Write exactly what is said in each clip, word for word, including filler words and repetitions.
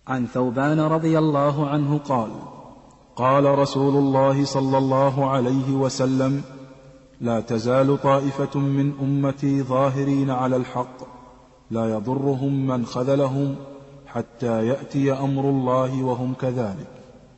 عن ثوبان رضي الله عنه قال: قال رسول الله صلى الله عليه وسلم: لا تزال طائفة من أمتي ظاهرين على الحق لا يضرهم من خذلهم حتى يأتي أمر الله وهم كذلك.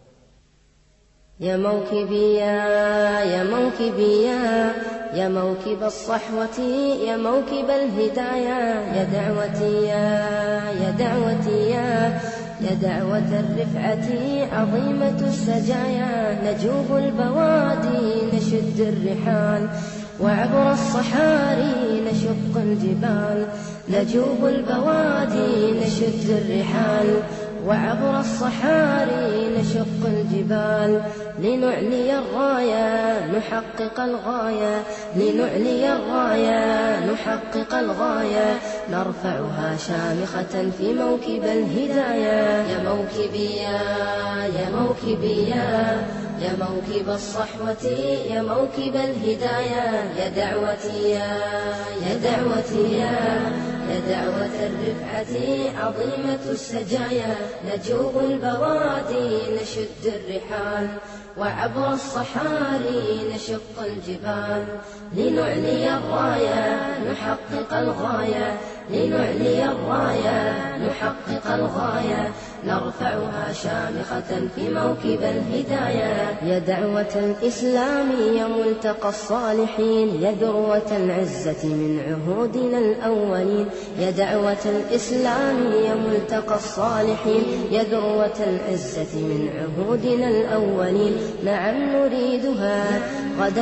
يا موكبي يا يا موكبي يا يا موكب الصحوة يا موكب الهدايا يا دعوتي يا يا دعوتي يا يا دعوة الرفعة عظيمة السجايا نجوب البوادي نشد الرحال وعبر الصحاري نشق الجبال نجوب البوادي نشد الرحال وعبر الصحاري نشق الجبال لنعلي الراية نحقق الغاية لنعلي الراية نحقق الغاية نرفعها شامخة في موكب الهدايا يا موكبي يا يا موكبي يا يا موكب الصحوة يا موكب الهدايا يا دعوتي يا يا دعوتي يا يا دعوة الرفعة عظيمة السجايا نجوب البوادي نشد الرحال وعبر الصحاري نشق الجبال لنعلي الراية نحقق الغاية لنعلي الراية نحقق الغاية نرفعها شامخة في موكب الهدايا يا دعوة الإسلام يا ملتقى الصالحين يا ذروة العزة من عهودنا الأولين يا دعوة الإسلام يا ملتقى الصالحين يا ذروة العزة من عهودنا الأولين نعم نريدها غدا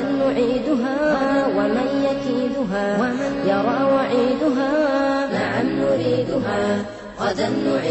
نعيدها ومن يكيدها يرى وعيدها نعم نريدها غدا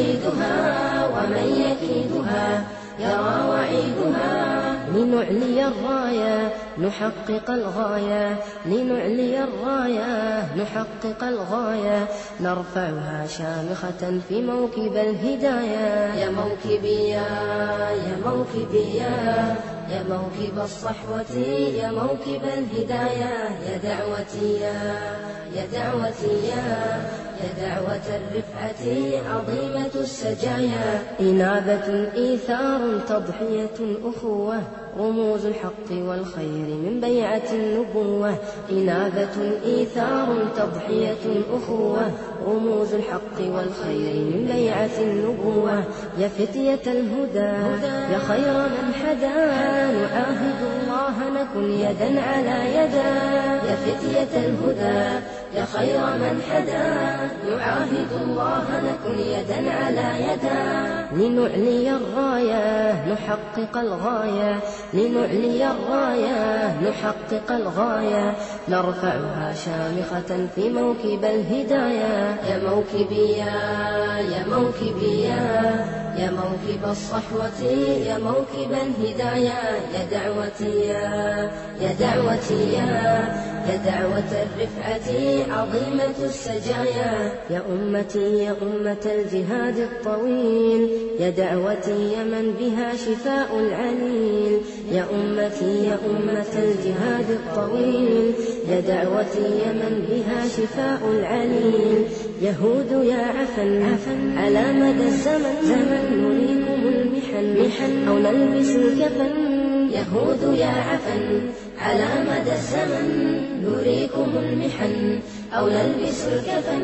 نعيدها ومن يكيدها يرى وعيدها لنعلي الراية نحقق الغاية لنعلي الراية نحقق الغاية نرفعها شامخة في موكب الهدايا يا موكبي يا يا موكبي يا يا موكب الصحوة يا موكب الهدايا يا دعوتي يا يا دعوتي يا يا دعوة الرفعة عظيمة السجايا إنابة إيثار تضحية أخوة رموز الحق والخير من بيعة النبوة إنابة إيثار تضحية أخوة رموز الحق والخير من بيعة النبوة يا فتية الهدى يا خير من حدا نعاهد الله نكن يدا على يدا يا فتية الهدى يا خير من حدا نعاهد الله نكن يدا على يدا لنعلي الراية نحقق الغاية لنعلي الراية نحقق الغاية نرفعها شامخة في موكب الهدايا يا موكبي يا يا موكبي يا يا موكب الصحوة يا موكب الهدايا يا دعوتي يا يا دعوتي يا يا دعوة الرفعة عظيمة السجايا يا أمتي يا أمة الجهاد الطويل يا دعوتي يا من بها شفاء العليل يا أمتي يا أمة الجهاد الطويل يا دعوتي يا من بها شفاء العليل يهود يا عفن عفن على مدى الزمن زمن نريكم المحن محن أو نلبس الكفن يهود يا عفن على مدى الزمن نريكم المحن أو نلبس الكفن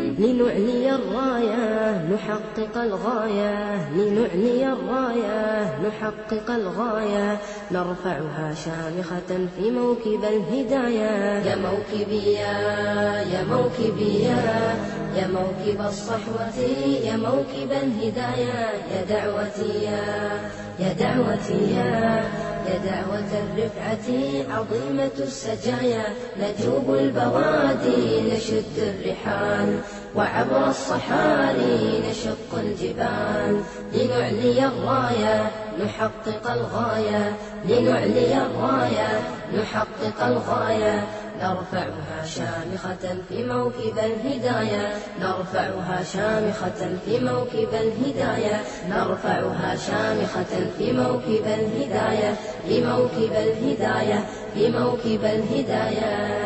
لنعلي الراية نحقق الغاية لنعلي الراية نحقق الغاية نرفعها شامخة في موكب الهدايا يا موكبي يا يا موكبي يا يا موكب الصحوة يا موكب الهدايا يا دعوتي يا يا دعوتي يا يا دعوة الرفعة عظيمة السجايا نجوب البوادي نشد الرحال وعبر الصحاري نشق الجبال لنعلي الراية نحقق الغاية لنعلي الراية نحقق الغاية نرفعها شامخة في موكب الهدايا نرفعها شامخة في موكب الهدايا نرفعها شامخة في موكب الهدايا في موكب الهدايا في موكب الهدايا